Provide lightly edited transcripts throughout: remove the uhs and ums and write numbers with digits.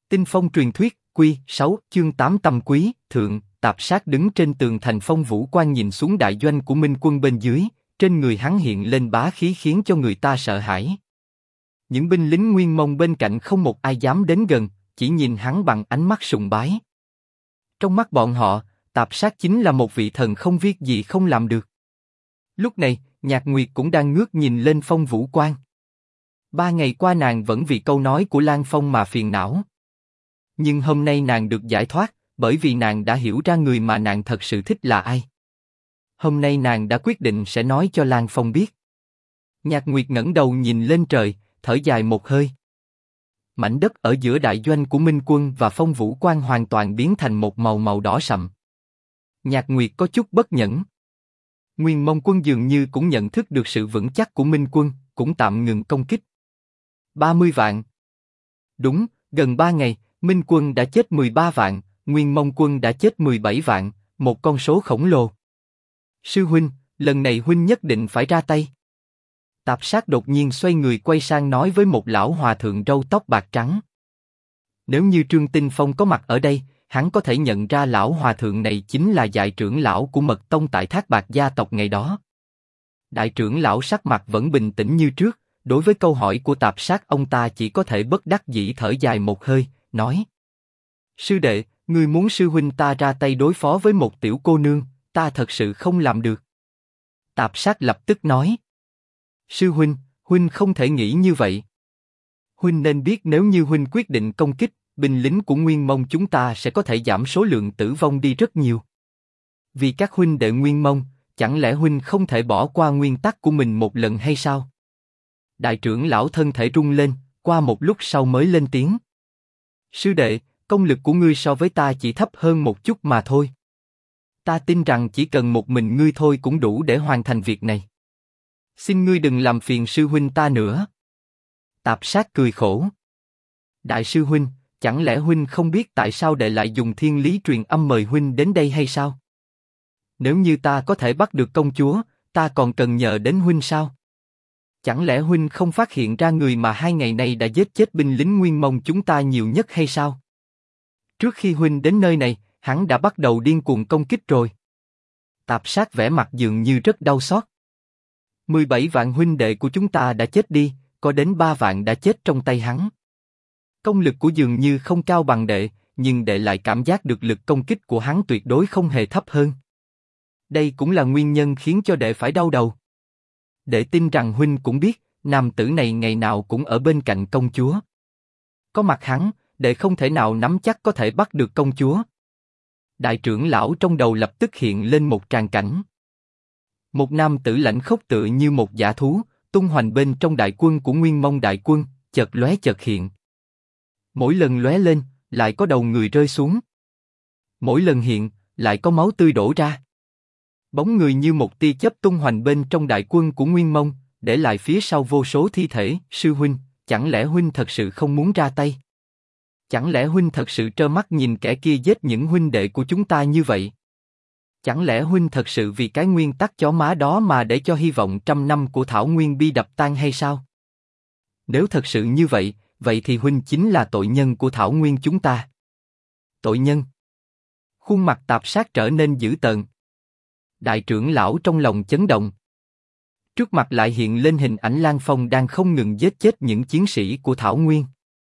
Tinh phong truyền thuyết, Quy 6, chương 8 Tâm Quý, Thượng. Tạp Sát đứng trên tường thành Phong Vũ Quan nhìn xuống đại doanh của Minh quân bên dưới, trên người hắn hiện lên bá khí khiến cho người ta sợ hãi. Những binh lính Nguyên Mông bên cạnh không một ai dám đến gần, chỉ nhìn hắn bằng ánh mắt sùng bái. Trong mắt bọn họ, Tạp Sát chính là một vị thần không việc gì không làm được. Lúc này, Nhạc Nguyệt cũng đang ngước nhìn lên Phong Vũ Quan. 3 ngày qua nàng vẫn vì câu nói của Lan Phong mà phiền não. Nhưng hôm nay nàng được giải thoát, bởi vì nàng đã hiểu ra người mà nàng thật sự thích là ai. Hôm nay nàng đã quyết định sẽ nói cho Lan Phong biết. Nhạc Nguyệt ngẩng đầu nhìn lên trời, thở dài một hơi. Mảnh đất ở giữa đại doanh của Minh quân và Phong Vũ Quan hoàn toàn biến thành một màu đỏ sậm. Nhạc Nguyệt có chút bất nhẫn. Nguyên Mông quân dường như cũng nhận thức được sự vững chắc của Minh quân, cũng tạm ngừng công kích. 30 vạn. Đúng, gần 3 ngày, Minh quân đã chết 13 vạn, Nguyên Mông quân đã chết 17 vạn, một con số khổng lồ. Sư huynh, lần này huynh nhất định phải ra tay. Tạp Sát đột nhiên xoay người quay sang nói với một lão hòa thượng râu tóc bạc trắng. Nếu như Trương Tinh Phong có mặt ở đây, hắn có thể nhận ra lão hòa thượng này chính là đại trưởng lão của Mật Tông tại Thác Bạc gia tộc ngày đó. Đại trưởng lão sắc mặt vẫn bình tĩnh như trước, đối với câu hỏi của Tạp Sát ông ta chỉ có thể bất đắc dĩ thở dài một hơi, nói: Sư đệ, ngươi muốn sư huynh ta ra tay đối phó với một tiểu cô nương, ta thật sự không làm được. Tạp Sát lập tức nói: Sư huynh, huynh không thể nghĩ như vậy. Huynh nên biết nếu như huynh quyết định công kích, binh lính của Nguyên Mông chúng ta sẽ có thể giảm số lượng tử vong đi rất nhiều. Vì các huynh đệ Nguyên Mông, chẳng lẽ huynh không thể bỏ qua nguyên tắc của mình một lần hay sao? Đại trưởng lão thân thể rung lên, qua một lúc sau mới lên tiếng: Sư đệ, công lực của ngươi so với ta chỉ thấp hơn một chút mà thôi. Ta tin rằng chỉ cần một mình ngươi thôi cũng đủ để hoàn thành việc này. Xin ngươi đừng làm phiền sư huynh ta nữa. Tạp Sát cười khổ. Đại sư huynh, chẳng lẽ huynh không biết tại sao đệ lại dùng thiên lý truyền âm mời huynh đến đây hay sao? Nếu như ta có thể bắt được công chúa, ta còn cần nhờ đến huynh sao? Chẳng lẽ huynh không phát hiện ra người mà 2 ngày nay đã giết chết binh lính Nguyên Mông chúng ta nhiều nhất hay sao? Trước khi huynh đến nơi này, hắn đã bắt đầu điên cuồng công kích rồi. Tạp Sát vẻ mặt dường như rất đau xót. 17 vạn huynh đệ của chúng ta đã chết đi, có đến 3 vạn đã chết trong tay hắn. Công lực của dường như không cao bằng đệ, nhưng đệ lại cảm giác được lực công kích của hắn tuyệt đối không hề thấp hơn. Đây cũng là nguyên nhân khiến cho đệ phải đau đầu. Đệ tin rằng huynh cũng biết, nam tử này ngày nào cũng ở bên cạnh công chúa. Có mặt hắn, đệ không thể nào nắm chắc có thể bắt được công chúa. Đại trưởng lão trong đầu lập tức hiện lên một tràng cảnh. Một nam tử lãnh khốc tựa như một dã thú, tung hoành bên trong đại quân của Nguyên Mông đại quân, chợt lóe chợt hiện. Mỗi lần lóe lên, lại có đầu người rơi xuống. Mỗi lần hiện, lại có máu tươi đổ ra. Bóng người như một tia chớp tung hoành bên trong đại quân của Nguyên Mông, để lại phía sau vô số thi thể. Sư huynh, chẳng lẽ huynh thật sự không muốn ra tay? Chẳng lẽ huynh thật sự trơ mắt nhìn kẻ kia giết những huynh đệ của chúng ta như vậy? Chẳng lẽ huynh thật sự vì cái nguyên tắc chó má đó mà để cho hy vọng 100 năm của Thảo Nguyên Bi đập tan hay sao? Nếu thật sự như vậy, vậy thì huynh chính là tội nhân của Thảo Nguyên chúng ta. Tội nhân? Khuôn mặt Tạp Sát trở nên dữ tợn. Đại trưởng lão trong lòng chấn động. Trước mặt lại hiện lên hình ảnh Lan Phong đang không ngừng giết chết những chiến sĩ của Thảo Nguyên.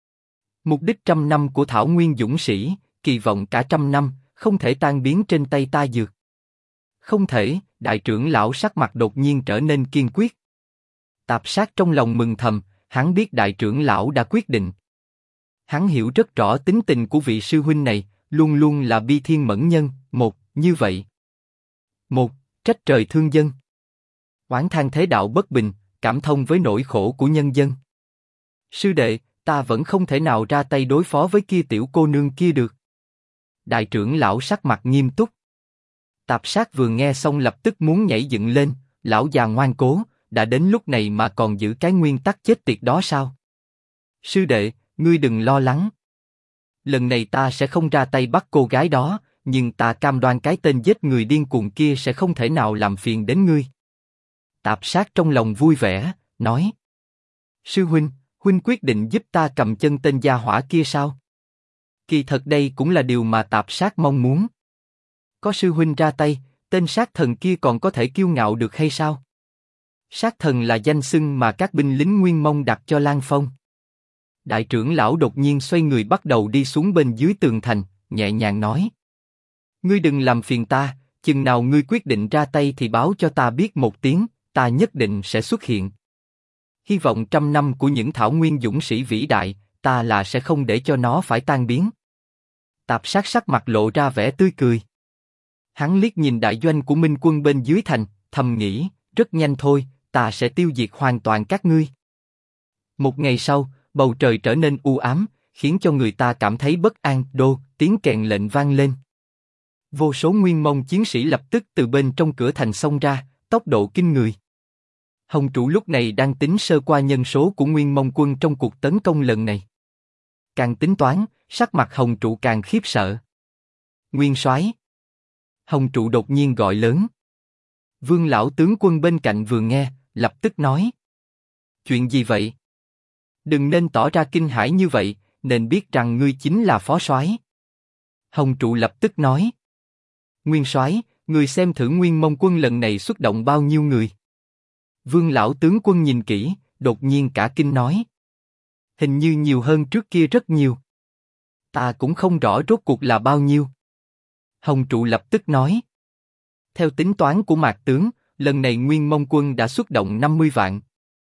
Mục đích 100 năm của Thảo Nguyên dũng sĩ, kỳ vọng cả 100 năm, không thể tan biến trên tay ta dược. Không thể, đại trưởng lão sắc mặt đột nhiên trở nên kiên quyết. Tạp Sát trong lòng mừng thầm, hắn biết đại trưởng lão đã quyết định. Hắn hiểu rất rõ tính tình của vị sư huynh này, luôn luôn là bi thiên mẫn nhân, một, như vậy. Một, trách trời thương dân. Oán than thế đạo bất bình, cảm thông với nỗi khổ của nhân dân. Sư đệ, ta vẫn không thể nào ra tay đối phó với kia tiểu cô nương kia được. Đại trưởng lão sắc mặt nghiêm túc. Tạp Sát vừa nghe xong lập tức muốn nhảy dựng lên, lão già ngoan cố, đã đến lúc này mà còn giữ cái nguyên tắc chết tiệt đó sao? Sư đệ, ngươi đừng lo lắng. Lần này ta sẽ không ra tay bắt cô gái đó, nhưng ta cam đoan cái tên giết người điên cuồng kia sẽ không thể nào làm phiền đến ngươi. Tạp Sát trong lòng vui vẻ, nói: Sư huynh, huynh quyết định giúp ta cầm chân tên gia hỏa kia sao? Kỳ thật đây cũng là điều mà Tạp Sát mong muốn. Có sư huynh ra tay, tên sát thần kia còn có thể kiêu ngạo được hay sao? Sát thần là danh xưng mà các binh lính Nguyên Mông đặt cho Lang Phong. Đại trưởng lão đột nhiên xoay người bắt đầu đi xuống bên dưới tường thành, nhẹ nhàng nói: Ngươi đừng làm phiền ta, chừng nào ngươi quyết định ra tay thì báo cho ta biết một tiếng, ta nhất định sẽ xuất hiện. Hy vọng 100 năm của những thảo nguyên dũng sĩ vĩ đại, ta là sẽ không để cho nó phải tan biến. Tạp Sát sắc mặt lộ ra vẻ tươi cười. Hắn liếc nhìn đại doanh của Minh quân bên dưới thành, thầm nghĩ, rất nhanh thôi, ta sẽ tiêu diệt hoàn toàn các ngươi. Một ngày sau, bầu trời trở nên u ám, khiến cho người ta cảm thấy bất an. Đô, tiếng kèn lệnh vang lên. Vô số Nguyên Mông chiến sĩ lập tức từ bên trong cửa thành xông ra, tốc độ kinh người. Hồng Trụ lúc này đang tính sơ qua nhân số của Nguyên Mông quân trong cuộc tấn công lần này. Càng tính toán, sắc mặt Hồng Trụ càng khiếp sợ. Nguyên soái! Hồng Trụ đột nhiên gọi lớn. Vương lão tướng quân bên cạnh vừa nghe, lập tức nói: Chuyện gì vậy? Đừng nên tỏ ra kinh hãi như vậy, nên biết rằng ngươi chính là phó soái. Hồng Trụ lập tức nói: Nguyên soái, ngươi xem thử Nguyên Mông quân lần này xuất động bao nhiêu người? Vương lão tướng quân nhìn kỹ, đột nhiên cả kinh nói: Hình như nhiều hơn trước kia rất nhiều. Ta cũng không rõ rốt cuộc là bao nhiêu. Hồng Trụ lập tức nói: Theo tính toán của Mạc tướng, lần này Nguyên Mông quân đã xuất động 50 vạn.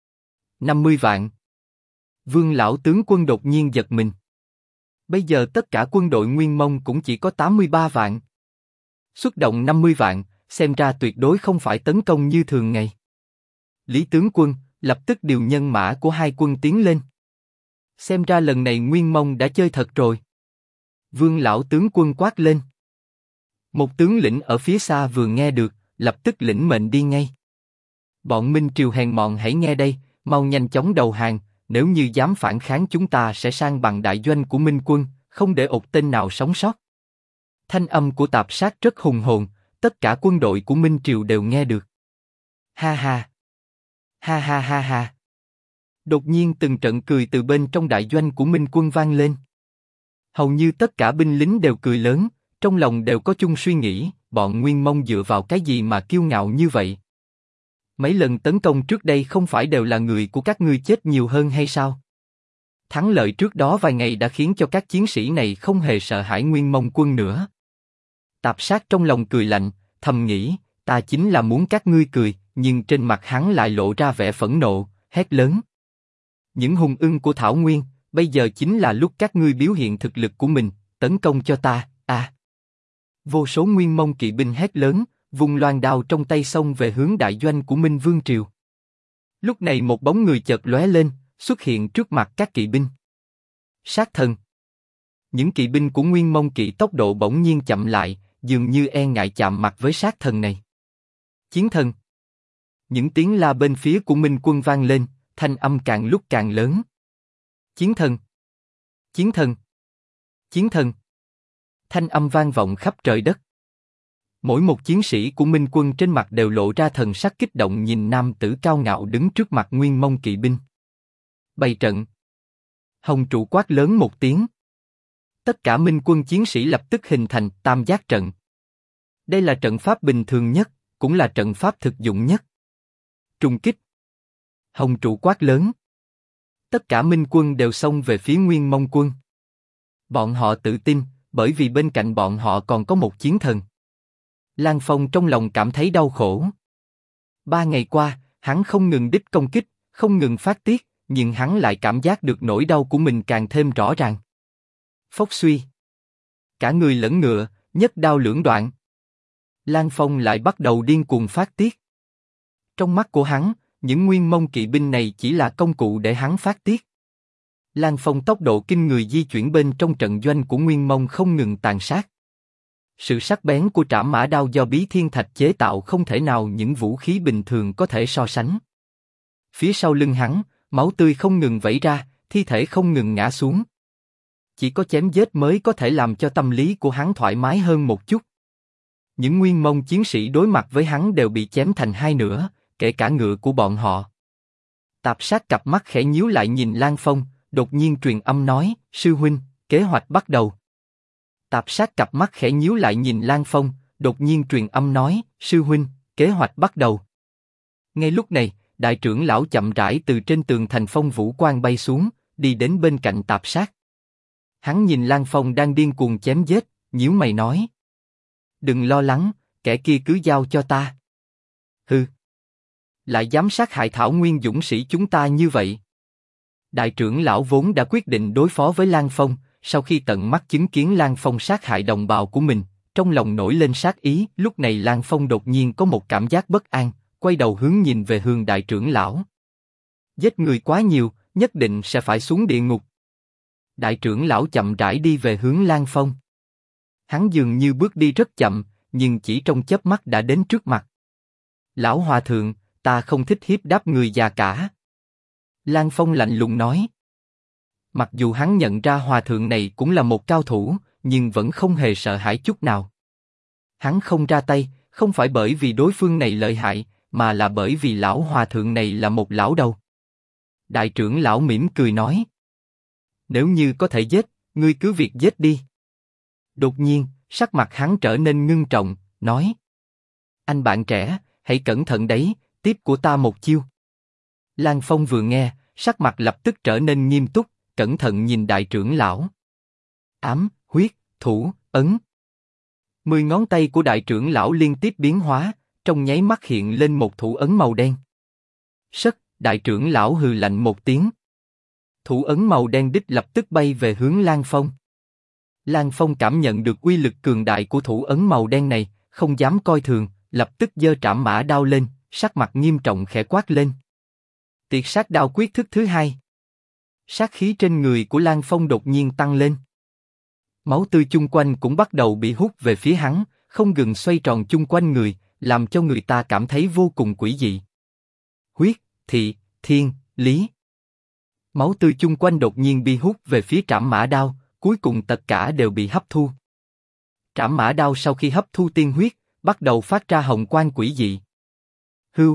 50 vạn? Vương lão tướng quân đột nhiên giật mình. Bây giờ tất cả quân đội Nguyên Mông cũng chỉ có 83 vạn. Xuất động 50 vạn, xem ra tuyệt đối không phải tấn công như thường ngày. Lý tướng quân, lập tức điều nhân mã của hai quân tiến lên. Xem ra lần này Nguyên Mông đã chơi thật rồi. Vương lão tướng quân quát lên. Một tướng lĩnh ở phía xa vừa nghe được, lập tức lĩnh mệnh đi ngay. Bọn Minh Triều hèn mọn hãy nghe đây, mau nhanh chóng đầu hàng, nếu như dám phản kháng chúng ta sẽ san bằng đại doanh của Minh quân, không để một tên nào sống sót. Thanh âm của Tạp Sát rất hùng hồn, tất cả quân đội của Minh Triều đều nghe được. Ha ha! Ha ha ha ha! Đột nhiên từng trận cười từ bên trong đại doanh của Minh quân vang lên. Hầu như tất cả binh lính đều cười lớn, trong lòng đều có chung suy nghĩ, bọn Nguyên Mông dựa vào cái gì mà kiêu ngạo như vậy? Mấy lần tấn công trước đây không phải đều là người của các ngươi chết nhiều hơn hay sao? Thắng lợi trước đó vài ngày đã khiến cho các chiến sĩ này không hề sợ hãi Nguyên Mông quân nữa. Tạp Sát trong lòng cười lạnh, thầm nghĩ, ta chính là muốn các ngươi cười, nhưng trên mặt hắn lại lộ ra vẻ phẫn nộ, hét lớn. Những hùng ưng của Thảo Nguyên, bây giờ chính là lúc các ngươi biểu hiện thực lực của mình, tấn công cho ta, à! Vô số Nguyên Mông kỵ binh hét lớn, vung loan đao trong tay xông về hướng đại doanh của Minh Vương Triều. Lúc này một bóng người chợt lóe lên, xuất hiện trước mặt các kỵ binh. Sát thần. Những kỵ binh của Nguyên Mông kỵ tốc độ bỗng nhiên chậm lại, dường như e ngại chạm mặt với sát thần này. Chiến thần. Những tiếng la bên phía của Minh quân vang lên, thanh âm càng lúc càng lớn. Chiến thần. Chiến thần. Chiến thần. Thanh âm vang vọng khắp trời đất. Mỗi một chiến sĩ của Minh quân trên mặt đều lộ ra thần sắc kích động nhìn nam tử cao ngạo đứng trước mặt Nguyên Mông kỵ binh. Bày trận. Hồng Trụ quát lớn một tiếng. Tất cả Minh quân chiến sĩ lập tức hình thành tam giác trận. Đây là trận pháp bình thường nhất, cũng là trận pháp thực dụng nhất. Trùng kích. Hồng Trụ quát lớn. Tất cả Minh quân đều xông về phía Nguyên Mông quân. Bọn họ tự tin, bởi vì bên cạnh bọn họ còn có một chiến thần. Lang Phong trong lòng cảm thấy đau khổ. 3 ngày qua, hắn không ngừng đích công kích, không ngừng phát tiết, nhưng hắn lại cảm giác được nỗi đau của mình càng thêm rõ ràng. Phốc suy. Cả người lẫn ngựa, nhất đao lưỡng đoạn. Lang Phong lại bắt đầu điên cuồng phát tiết. Trong mắt của hắn, những Nguyên Mông kỵ binh này chỉ là công cụ để hắn phát tiết. Lang Phong tốc độ kinh người di chuyển bên trong trận doanh của Nguyên Mông không ngừng tàn sát. Sự sắc bén của trảm mã đao do Bí Thiên Thạch chế tạo không thể nào những vũ khí bình thường có thể so sánh. Phía sau lưng hắn, máu tươi không ngừng vẩy ra, thi thể không ngừng ngã xuống. Chỉ có chém giết mới có thể làm cho tâm lý của hắn thoải mái hơn một chút. Những Nguyên Mông chiến sĩ đối mặt với hắn đều bị chém thành hai nửa, kể cả ngựa của bọn họ. Tạp Sát cặp mắt khẽ nhíu lại nhìn Lang Phong, đột nhiên truyền âm nói, sư huynh, kế hoạch bắt đầu. Tạp sát cặp mắt khẽ nhíu lại nhìn Lan Phong, đột nhiên truyền âm nói, sư huynh, kế hoạch bắt đầu. Ngay lúc này, đại trưởng lão chậm rãi từ trên tường thành phong vũ quan bay xuống, đi đến bên cạnh tạp sát. Hắn nhìn Lan Phong đang điên cuồng chém giết, nhíu mày nói. Đừng lo lắng, kẻ kia cứ giao cho ta. Hừ. Lại dám sát hại Thảo Nguyên dũng sĩ chúng ta như vậy. Đại trưởng lão vốn đã quyết định đối phó với Lan Phong, sau khi tận mắt chứng kiến Lan Phong sát hại đồng bào của mình, trong lòng nổi lên sát ý. Lúc này Lan Phong đột nhiên có một cảm giác bất an, quay đầu hướng nhìn về hướng đại trưởng lão. Giết người quá nhiều, nhất định sẽ phải xuống địa ngục. Đại trưởng lão chậm rãi đi về hướng Lan Phong. Hắn dường như bước đi rất chậm, nhưng chỉ trong chớp mắt đã đến trước mặt. Lão hòa thượng, ta không thích hiếp đáp người già cả. Lan Phong lạnh lùng nói. Mặc dù hắn nhận ra hòa thượng này cũng là một cao thủ, nhưng vẫn không hề sợ hãi chút nào. Hắn không ra tay, không phải bởi vì đối phương này lợi hại, mà là bởi vì lão hòa thượng này là một lão đầu. Đại trưởng lão mỉm cười nói. Nếu như có thể giết, ngươi cứ việc giết đi. Đột nhiên, sắc mặt hắn trở nên ngưng trọng, nói. Anh bạn trẻ, hãy cẩn thận đấy, tiếp của ta một chiêu. Lan Phong vừa nghe, sắc mặt lập tức trở nên nghiêm túc, cẩn thận nhìn đại trưởng lão. Ám, huyết, thủ, ấn. 10 ngón tay của đại trưởng lão liên tiếp biến hóa, trong nháy mắt hiện lên một thủ ấn màu đen. Sất, đại trưởng lão hừ lạnh một tiếng. Thủ ấn màu đen đích lập tức bay về hướng Lan Phong. Lan Phong cảm nhận được uy lực cường đại của thủ ấn màu đen này, không dám coi thường, lập tức giơ trảm mã đao lên, sắc mặt nghiêm trọng khẽ quát lên. Tiệt sát đao quyết thức thứ hai. Sát khí trên người của Lan Phong đột nhiên tăng lên. Máu tươi chung quanh cũng bắt đầu bị hút về phía hắn, không ngừng xoay tròn chung quanh người, làm cho người ta cảm thấy vô cùng quỷ dị. Huyết, thị, thiên, lý. Máu tươi chung quanh đột nhiên bị hút về phía trảm mã đao, cuối cùng tất cả đều bị hấp thu. Trảm mã đao sau khi hấp thu tiên huyết, bắt đầu phát ra hồng quang quỷ dị. Hưu.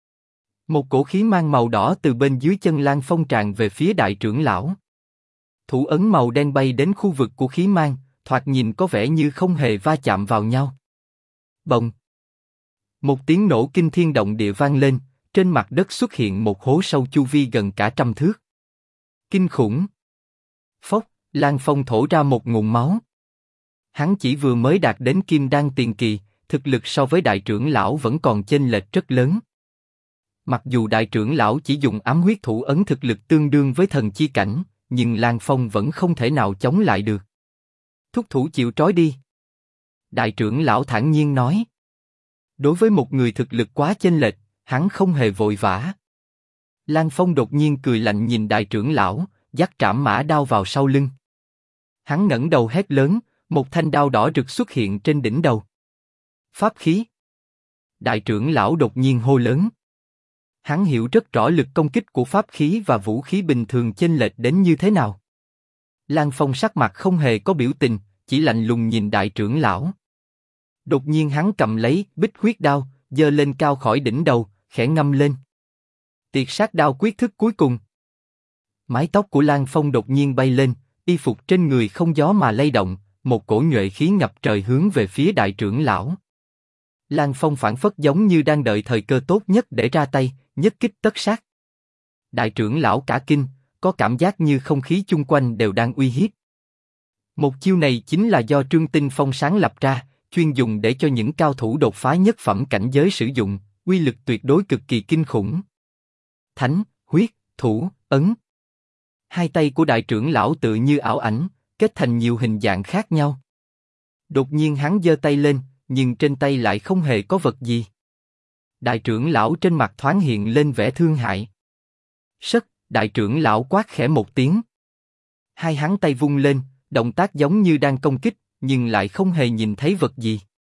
Một cổ khí mang màu đỏ từ bên dưới chân Lan Phong tràn về phía đại trưởng lão. Thủ ấn màu đen bay đến khu vực của khí mang, thoạt nhìn có vẻ như không hề va chạm vào nhau. Bồng. Một tiếng nổ kinh thiên động địa vang lên, trên mặt đất xuất hiện một hố sâu chu vi gần cả 100 thước. Kinh khủng. Phốc, Lan Phong thổ ra một ngụm máu. Hắn chỉ vừa mới đạt đến kim đan tiền kỳ, thực lực so với đại trưởng lão vẫn còn chênh lệch rất lớn. Mặc dù đại trưởng lão chỉ dùng ám huyết thủ ấn thực lực tương đương với thần chi cảnh, nhưng Lan Phong vẫn không thể nào chống lại được. Thúc thủ chịu trói đi. Đại trưởng lão thản nhiên nói. Đối với một người thực lực quá chênh lệch, hắn không hề vội vã. Lan Phong đột nhiên cười lạnh nhìn đại trưởng lão, dắt trảm mã đao vào sau lưng. Hắn ngẩng đầu hét lớn, một thanh đao đỏ rực xuất hiện trên đỉnh đầu. Pháp khí. Đại trưởng lão đột nhiên hô lớn. Hắn hiểu rất rõ lực công kích của pháp khí và vũ khí bình thường chênh lệch đến như thế nào. Lan Phong sắc mặt không hề có biểu tình, chỉ lạnh lùng nhìn đại trưởng lão. Đột nhiên hắn cầm lấy bích huyết đao, giơ lên cao khỏi đỉnh đầu, khẽ ngâm lên. Tiệt sát đao quyết thức cuối cùng. Mái tóc của Lan Phong đột nhiên bay lên, y phục trên người không gió mà lay động, một cổ nhuệ khí ngập trời hướng về phía đại trưởng lão. Lan Phong phảng phất giống như đang đợi thời cơ tốt nhất để ra tay, nhất kích tất sát. Đại trưởng lão cả kinh, có cảm giác như không khí chung quanh đều đang uy hiếp. Một chiêu này chính là do Trương Tinh Phong sáng lập ra, chuyên dùng để cho những cao thủ đột phá nhất phẩm cảnh giới sử dụng, uy lực tuyệt đối cực kỳ kinh khủng. Thánh, huyết, thủ, ấn. Hai tay của đại trưởng lão tự như ảo ảnh, kết thành nhiều hình dạng khác nhau. Đột nhiên hắn giơ tay lên, nhưng trên tay lại không hề có vật gì. Đại trưởng lão trên mặt thoáng hiện lên vẻ thương hại. Sất, đại trưởng lão quát khẽ một tiếng. Hai hắn tay vung lên, động tác giống như đang công kích, nhưng lại không hề nhìn thấy vật gì.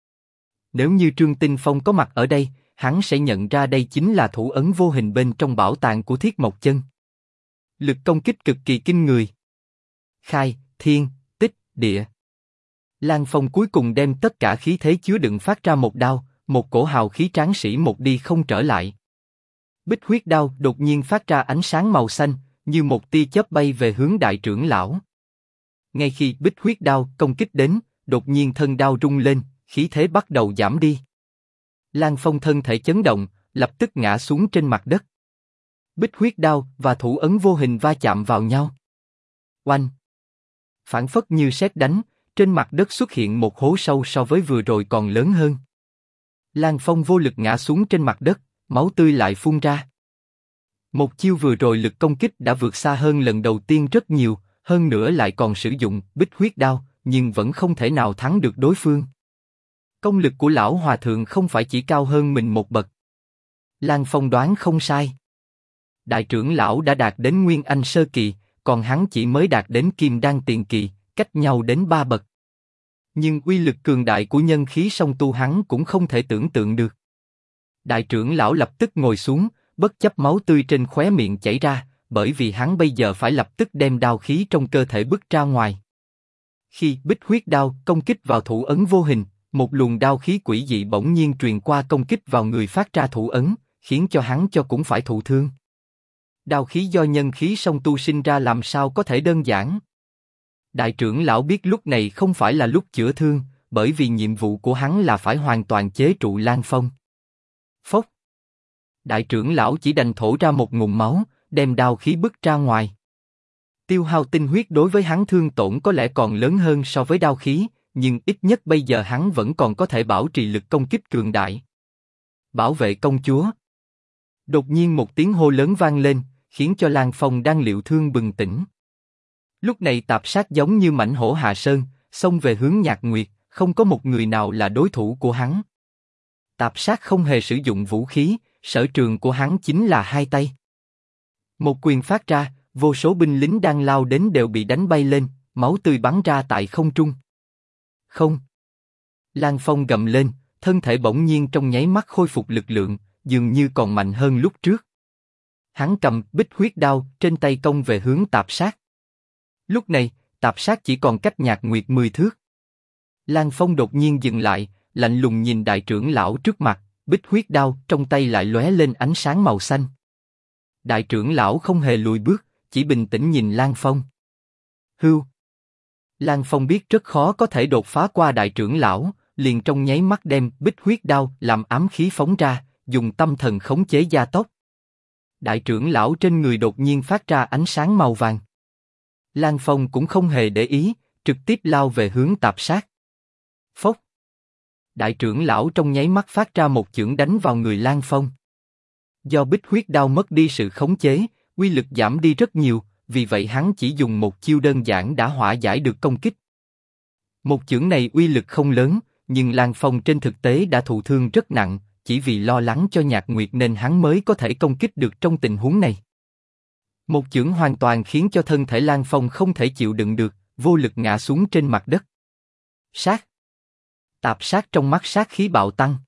Nếu như Trương Tinh Phong có mặt ở đây, hắn sẽ nhận ra đây chính là thủ ấn vô hình bên trong bảo tàng của Thiết Mộc Chân. Lực công kích cực kỳ kinh người. Khai, thiên, tích, địa. Lan Phong cuối cùng đem tất cả khí thế chứa đựng phát ra một đao, một cổ hào khí tráng sĩ một đi không trở lại. Bích huyết đao đột nhiên phát ra ánh sáng màu xanh, như một tia chớp bay về hướng đại trưởng lão. Ngay khi bích huyết đao công kích đến, đột nhiên thân đao rung lên, khí thế bắt đầu giảm đi. Lan Phong thân thể chấn động, lập tức ngã xuống trên mặt đất. Bích huyết đao và thủ ấn vô hình va chạm vào nhau. Oanh! Phảng phất như sét đánh, trên mặt đất xuất hiện một hố sâu so với vừa rồi còn lớn hơn. Lan Phong vô lực ngã xuống trên mặt đất, máu tươi lại phun ra. Một chiêu vừa rồi lực công kích đã vượt xa hơn lần đầu tiên rất nhiều, hơn nữa lại còn sử dụng bích huyết đao, nhưng vẫn không thể nào thắng được đối phương. Công lực của lão hòa thượng không phải chỉ cao hơn mình một bậc. Lan Phong đoán không sai. Đại trưởng lão đã đạt đến Nguyên Anh sơ kỳ, còn hắn chỉ mới đạt đến Kim Đan tiền kỳ, cách nhau đến 3 bậc. Nhưng uy lực cường đại của nhân khí song tu hắn cũng không thể tưởng tượng được. Đại trưởng lão lập tức ngồi xuống, bất chấp máu tươi trên khóe miệng chảy ra, bởi vì hắn bây giờ phải lập tức đem đao khí trong cơ thể bứt ra ngoài. Khi bích huyết đao công kích vào thủ ấn vô hình, một luồng đao khí quỷ dị bỗng nhiên truyền qua công kích vào người phát ra thủ ấn, khiến cho hắn cũng phải thụ thương. Đao khí do nhân khí song tu sinh ra làm sao có thể đơn giản. Đại trưởng lão biết lúc này không phải là lúc chữa thương, bởi vì nhiệm vụ của hắn là phải hoàn toàn chế trụ Lan Phong. Phốc! Đại trưởng lão chỉ đành thổ ra một ngụm máu, đem đao khí bứt ra ngoài. Tiêu hao tinh huyết đối với hắn thương tổn có lẽ còn lớn hơn so với đao khí, nhưng ít nhất bây giờ hắn vẫn còn có thể bảo trì lực công kích cường đại. Bảo vệ công chúa! Đột nhiên một tiếng hô lớn vang lên, khiến cho Lan Phong đang liệu thương bừng tỉnh. Lúc này tạp sát giống như mãnh hổ hạ sơn, xông về hướng Nhạc Nguyệt, không có một người nào là đối thủ của hắn. Tạp sát không hề sử dụng vũ khí, sở trường của hắn chính là hai tay. Một quyền phát ra, vô số binh lính đang lao đến đều bị đánh bay lên, máu tươi bắn ra tại không trung. Không! Lan Phong gầm lên, thân thể bỗng nhiên trong nháy mắt khôi phục lực lượng, dường như còn mạnh hơn lúc trước. Hắn cầm bích huyết đao trên tay công về hướng tạp sát. Lúc này, tạp sát chỉ còn cách Nhạc Nguyệt 10 thước. Lan Phong đột nhiên dừng lại, lạnh lùng nhìn đại trưởng lão trước mặt, bích huyết đao trong tay lại lóe lên ánh sáng màu xanh. Đại trưởng lão không hề lùi bước, chỉ bình tĩnh nhìn Lan Phong. Hưu! Lan Phong biết rất khó có thể đột phá qua đại trưởng lão, liền trong nháy mắt đem bích huyết đao làm ám khí phóng ra, dùng tâm thần khống chế gia tốc. Đại trưởng lão trên người đột nhiên phát ra ánh sáng màu vàng. Lan Phong cũng không hề để ý, trực tiếp lao về hướng tạp sát. Phốc! Đại trưởng lão trong nháy mắt phát ra một chưởng đánh vào người Lan Phong. Do bích huyết đao mất đi sự khống chế, uy lực giảm đi rất nhiều, vì vậy hắn chỉ dùng một chiêu đơn giản đã hóa giải được công kích. Một chưởng này uy lực không lớn, nhưng Lan Phong trên thực tế đã thụ thương rất nặng, chỉ vì lo lắng cho Nhạc Nguyệt nên hắn mới có thể công kích được trong tình huống này. Một chưởng hoàn toàn khiến cho thân thể Lan Phong không thể chịu đựng được, vô lực ngã xuống trên mặt đất. Sát! Tạp sát trong mắt sát khí bạo tăng.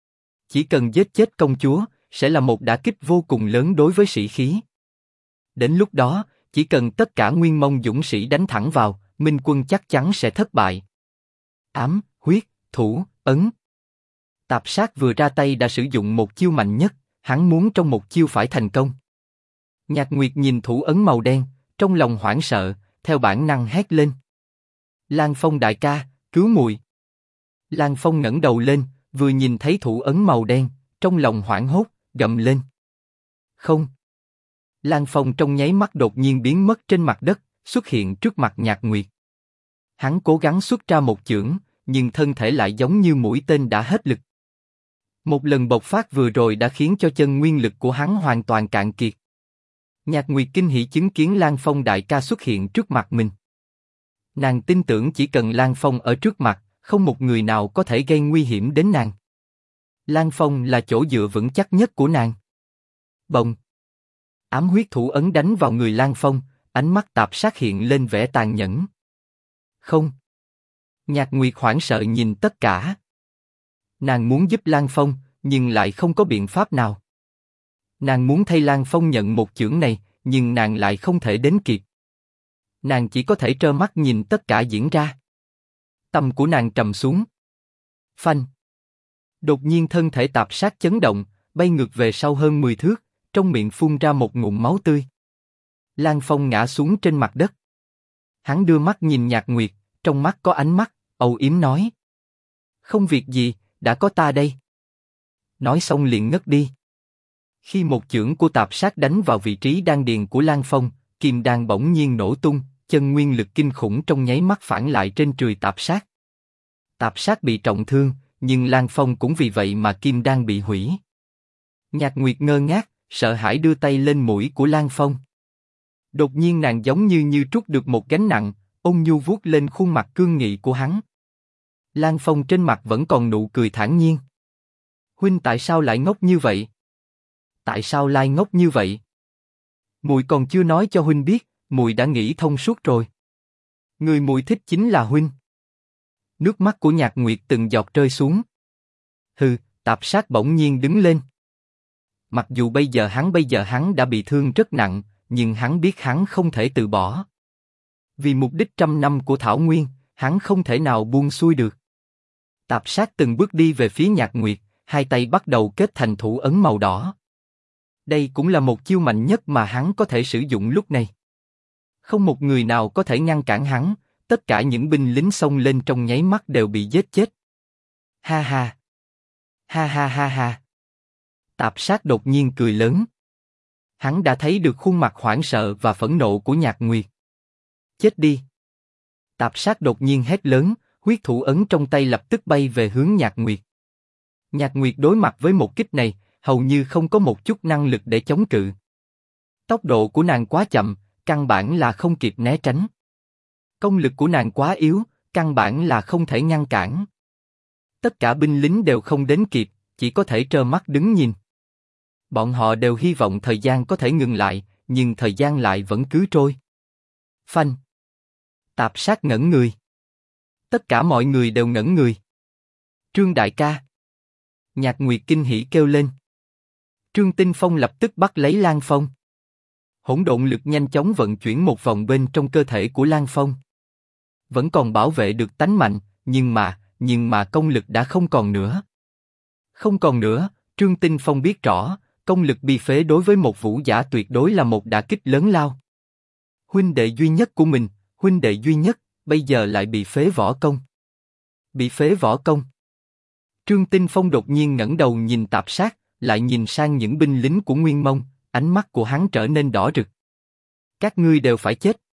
Chỉ cần giết chết công chúa, sẽ là một đả kích vô cùng lớn đối với sĩ khí. Đến lúc đó, chỉ cần tất cả nguyên mông dũng sĩ đánh thẳng vào, Minh quân chắc chắn sẽ thất bại. Ám, huyết, thủ, ấn. Tạp sát vừa ra tay đã sử dụng một chiêu mạnh nhất, hắn muốn trong một chiêu phải thành công. Nhạc Nguyệt nhìn thủ ấn màu đen, trong lòng hoảng sợ, theo bản năng hét lên. Lan Phong đại ca, cứu muội! Lan Phong ngẩng đầu lên, vừa nhìn thấy thủ ấn màu đen, trong lòng hoảng hốt, gầm lên. Không! Lan Phong trong nháy mắt đột nhiên biến mất trên mặt đất, xuất hiện trước mặt Nhạc Nguyệt. Hắn cố gắng xuất ra một chưởng, nhưng thân thể lại giống như mũi tên đã hết lực. Một lần bộc phát vừa rồi đã khiến cho chân nguyên lực của hắn hoàn toàn cạn kiệt. Nhạc Nguyệt kinh hỉ chứng kiến Lan Phong đại ca xuất hiện trước mặt mình. Nàng tin tưởng chỉ cần Lan Phong ở trước mặt, không một người nào có thể gây nguy hiểm đến nàng. Lan Phong là chỗ dựa vững chắc nhất của nàng. Bồng! Ám huyết thủ ấn đánh vào người Lan Phong, ánh mắt tạp sát hiện lên vẻ tàn nhẫn. Không! Nhạc Nguyệt hoảng sợ nhìn tất cả. Nàng muốn giúp Lan Phong, nhưng lại không có biện pháp nào. Nàng muốn thay Lan Phong nhận một chưởng này, nhưng nàng lại không thể đến kịp. Nàng chỉ có thể trơ mắt nhìn tất cả diễn ra. Tâm của nàng trầm xuống. Phanh! Đột nhiên thân thể tạp sát chấn động, bay ngược về sau hơn 10 thước, trong miệng phun ra một ngụm máu tươi. Lan Phong ngã xuống trên mặt đất. Hắn đưa mắt nhìn Nhạc Nguyệt, trong mắt có ánh mắt, âu yếm nói. Không việc gì, đã có ta đây. Nói xong liền ngất đi. Khi một chưởng của tạp sát đánh vào vị trí đan điền của Lan Phong, kim đan bỗng nhiên nổ tung, chân nguyên lực kinh khủng trong nháy mắt phản lại trên trùy tạp sát. Tạp sát bị trọng thương, nhưng Lan Phong cũng vì vậy mà kim đan bị hủy. Nhạc Nguyệt ngơ ngác, sợ hãi đưa tay lên mũi của Lan Phong. Đột nhiên nàng giống như trút được một gánh nặng, ôn nhu vuốt lên khuôn mặt cương nghị của hắn. Lan Phong trên mặt vẫn còn nụ cười thản nhiên. Huynh tại sao lại ngốc như vậy? Tại sao lại ngốc như vậy? Muội còn chưa nói cho huynh biết, muội đã nghĩ thông suốt rồi. Người muội thích chính là huynh. Nước mắt của Nhạc Nguyệt từng giọt rơi xuống. Hừ, tạp sát bỗng nhiên đứng lên. Mặc dù bây giờ hắn đã bị thương rất nặng, nhưng hắn biết hắn không thể từ bỏ. Vì mục đích 100 năm của Thảo Nguyên, hắn không thể nào buông xuôi được. Tạp sát từng bước đi về phía Nhạc Nguyệt, hai tay bắt đầu kết thành thủ ấn màu đỏ. Đây cũng là một chiêu mạnh nhất mà hắn có thể sử dụng lúc này. Không một người nào có thể ngăn cản hắn, tất cả những binh lính xông lên trong nháy mắt đều bị giết chết. Ha ha! Ha ha ha ha! Tạp sát đột nhiên cười lớn. Hắn đã thấy được khuôn mặt hoảng sợ và phẫn nộ của Nhạc Nguyệt. Chết đi! Tạp sát đột nhiên hét lớn, huyết thủ ấn trong tay lập tức bay về hướng Nhạc Nguyệt. Nhạc Nguyệt đối mặt với một kích này, hầu như không có một chút năng lực để chống cự. Tốc độ của nàng quá chậm, căn bản là không kịp né tránh. Công lực của nàng quá yếu, căn bản là không thể ngăn cản. Tất cả binh lính đều không đến kịp, chỉ có thể trơ mắt đứng nhìn. Bọn họ đều hy vọng thời gian có thể ngừng lại, nhưng thời gian lại vẫn cứ trôi. Phanh! Tạp sát ngẩn người. Tất cả mọi người đều ngẩn người. Trương đại ca! Nhạc Nguyệt kinh hỉ kêu lên. Trương Tinh Phong lập tức bắt lấy Lan Phong. Hỗn độn lực nhanh chóng vận chuyển một vòng bên trong cơ thể của Lan Phong. Vẫn còn bảo vệ được tánh mạnh, nhưng mà công lực đã không còn nữa. Không còn nữa, Trương Tinh Phong biết rõ, công lực bị phế đối với một vũ giả tuyệt đối là một đả kích lớn lao. Huynh đệ duy nhất của mình, huynh đệ duy nhất, bây giờ lại bị phế võ công. Bị phế võ công. Trương Tinh Phong đột nhiên ngẩng đầu nhìn tạp sát, lại nhìn sang những binh lính của Nguyên Mông, ánh mắt của hắn trở nên đỏ rực. Các ngươi đều phải chết.